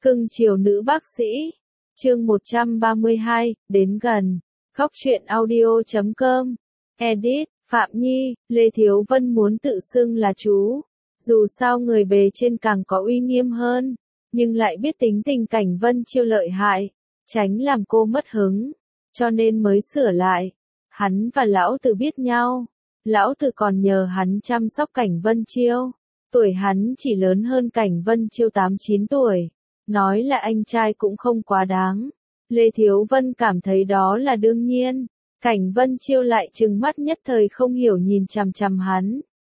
Cưng chiều nữ bác sĩ. Chương 132, đến gần. Góc truyện audio.com. Edit, Phạm Nhi, Lê Thiếu Vân muốn tự xưng là chú. Dù sao người bề trên càng có uy nghiêm hơn, nhưng lại biết tính tình Cảnh Vân Chiêu lợi hại, tránh làm cô mất hứng, cho nên mới sửa lại. Hắn và lão tử biết nhau, lão tử còn nhờ hắn chăm sóc Cảnh Vân Chiêu. Tuổi hắn chỉ lớn hơn Cảnh Vân Chiêu 8-9 tuổi. Nói là anh trai cũng không quá đáng. Lê Thiếu Vân cảm thấy đó là đương nhiên. Cảnh Vân Chiêu lại trừng mắt nhất thời không hiểu nhìn chằm chằm hắn.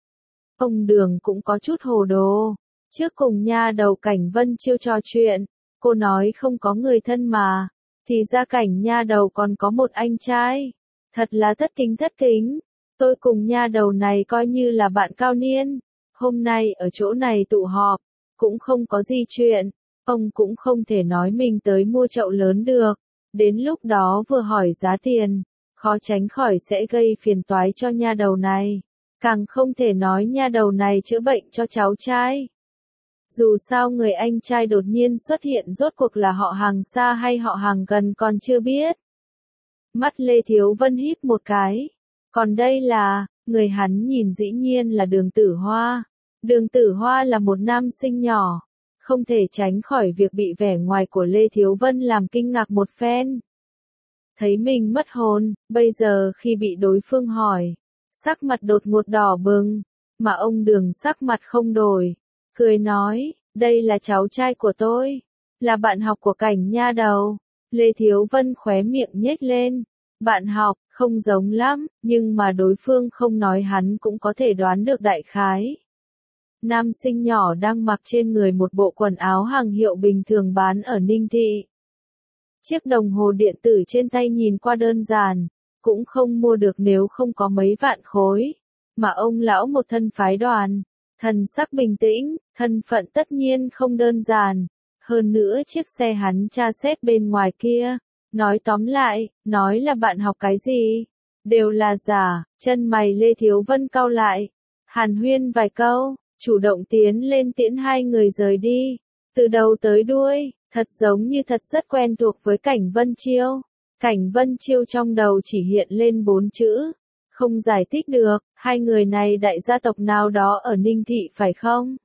Ông Đường cũng có chút hồ đồ. Trước cùng nha đầu Cảnh Vân Chiêu trò chuyện, cô nói không có người thân mà. Thì ra Cảnh nha đầu còn có một anh trai. Thật là thất kính. Tôi cùng nha đầu này coi như là bạn cao niên. Hôm nay ở chỗ này tụ họp, cũng không có gì chuyện. Ông cũng không thể nói mình tới mua chậu lớn được. Đến lúc đó vừa hỏi giá tiền, khó tránh khỏi sẽ gây phiền toái cho nha đầu này. Càng không thể nói nha đầu này chữa bệnh cho cháu trai. Dù sao người anh trai đột nhiên xuất hiện rốt cuộc là họ hàng xa hay họ hàng gần còn chưa biết. Mắt Lê Thiếu Vân híp một cái. Còn đây là, người hắn nhìn dĩ nhiên là Đường Tử Hoa. Đường Tử Hoa là một nam sinh nhỏ. Không thể tránh khỏi việc bị vẻ ngoài của Lê Thiếu Vân làm kinh ngạc một phen. Thấy mình mất hồn, bây giờ khi bị đối phương hỏi, sắc mặt đột ngột đỏ bừng, mà ông Đường sắc mặt không đổi, cười nói, đây là cháu trai của tôi, là bạn học của Cảnh nha đầu. Lê Thiếu Vân khóe miệng nhếch lên, bạn học, không giống lắm, nhưng mà đối phương không nói hắn cũng có thể đoán được đại khái. Nam sinh nhỏ đang mặc trên người một bộ quần áo hàng hiệu bình thường bán ở Ninh Thị. Chiếc đồng hồ điện tử trên tay nhìn qua đơn giản, cũng không mua được nếu không có mấy vạn khối. Mà ông lão một thân phái đoàn, thần sắc bình tĩnh, thân phận tất nhiên không đơn giản. Hơn nữa chiếc xe hắn tra xét bên ngoài kia, nói tóm lại, nói là bạn học cái gì, đều là giả. Chân mày Lê Thiếu Vân cau lại, hàn huyên vài câu, chủ động tiến lên tiễn hai người rời đi. Từ đầu tới đuôi, thật giống như thật rất quen thuộc với Cảnh Vân Chiêu. Cảnh Vân Chiêu trong đầu chỉ hiện lên 4 chữ. Không giải thích được, hai người này đại gia tộc nào đó ở Ninh Thị phải không?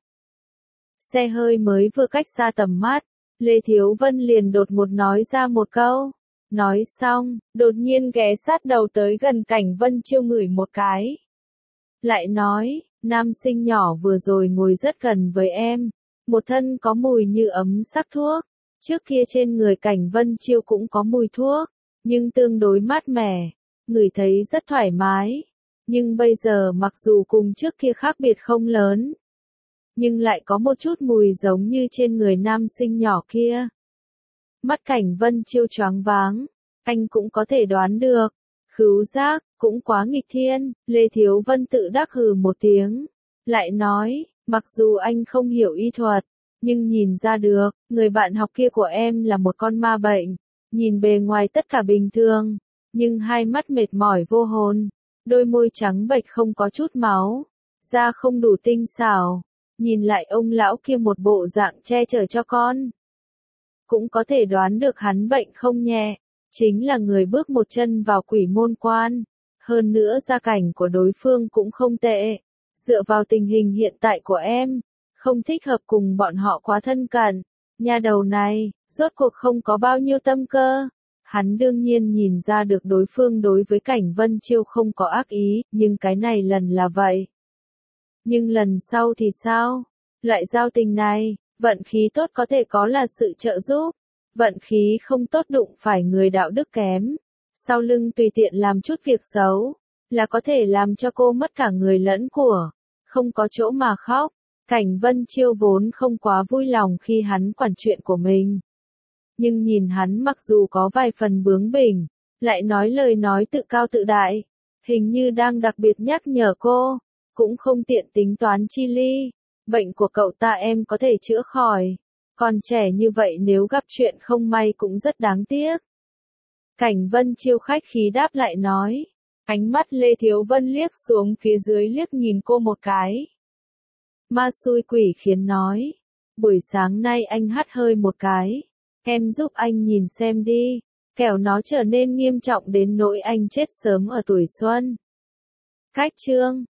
Xe hơi mới vừa cách xa tầm mắt, Lê Thiếu Vân liền đột ngột nói ra một câu. Nói xong, đột nhiên ghé sát đầu tới gần Cảnh Vân Chiêu ngửi một cái. Lại nói, nam sinh nhỏ vừa rồi ngồi rất gần với em, một thân có mùi như ấm sắc thuốc. Trước kia trên người Cảnh Vân Chiêu cũng có mùi thuốc, nhưng tương đối mát mẻ, ngửi thấy rất thoải mái. Nhưng bây giờ mặc dù cùng trước kia khác biệt không lớn, nhưng lại có một chút mùi giống như trên người nam sinh nhỏ kia. Mắt Cảnh Vân Chiêu choáng váng, anh cũng có thể đoán được. Khứu giác, cũng quá nghịch thiên. Lê Thiếu Vân tự đắc hừ một tiếng. Lại nói, mặc dù anh không hiểu y thuật, nhưng nhìn ra được, người bạn học kia của em là một con ma bệnh. Nhìn bề ngoài tất cả bình thường, nhưng hai mắt mệt mỏi vô hồn, đôi môi trắng bệch không có chút máu, da không đủ tinh xảo. Nhìn lại ông lão kia một bộ dạng che chở cho con, cũng có thể đoán được hắn bệnh không nhẹ. Chính là người bước một chân vào quỷ môn quan. Hơn nữa gia cảnh của đối phương cũng không tệ. Dựa vào tình hình hiện tại của em, không thích hợp cùng bọn họ quá thân cận. Nhà đầu này, rốt cuộc không có bao nhiêu tâm cơ. Hắn đương nhiên nhìn ra được đối phương đối với Cảnh Vân Chiêu không có ác ý, nhưng cái này lần là vậy. Nhưng lần sau thì sao? Loại giao tình này, vận khí tốt có thể có là sự trợ giúp. Vận khí không tốt đụng phải người đạo đức kém, sau lưng tùy tiện làm chút việc xấu, là có thể làm cho cô mất cả người lẫn của, không có chỗ mà khóc. Cảnh Vân Chiêu vốn không quá vui lòng khi hắn quản chuyện của mình. Nhưng nhìn hắn mặc dù có vài phần bướng bỉnh, lại nói lời nói tự cao tự đại, hình như đang đặc biệt nhắc nhở cô, cũng không tiện tính toán chi ly. Bệnh của cậu ta em có thể chữa khỏi. Còn trẻ như vậy nếu gặp chuyện không may cũng rất đáng tiếc. Cảnh Vân Chiêu khách khí đáp lại nói. Ánh mắt Lê Thiếu Vân liếc xuống phía dưới liếc nhìn cô một cái. Ma xui quỷ khiến nói. Buổi sáng nay anh hắt hơi một cái. Em giúp anh nhìn xem đi. Kẻo nó trở nên nghiêm trọng đến nỗi anh chết sớm ở tuổi xuân. Khách trương.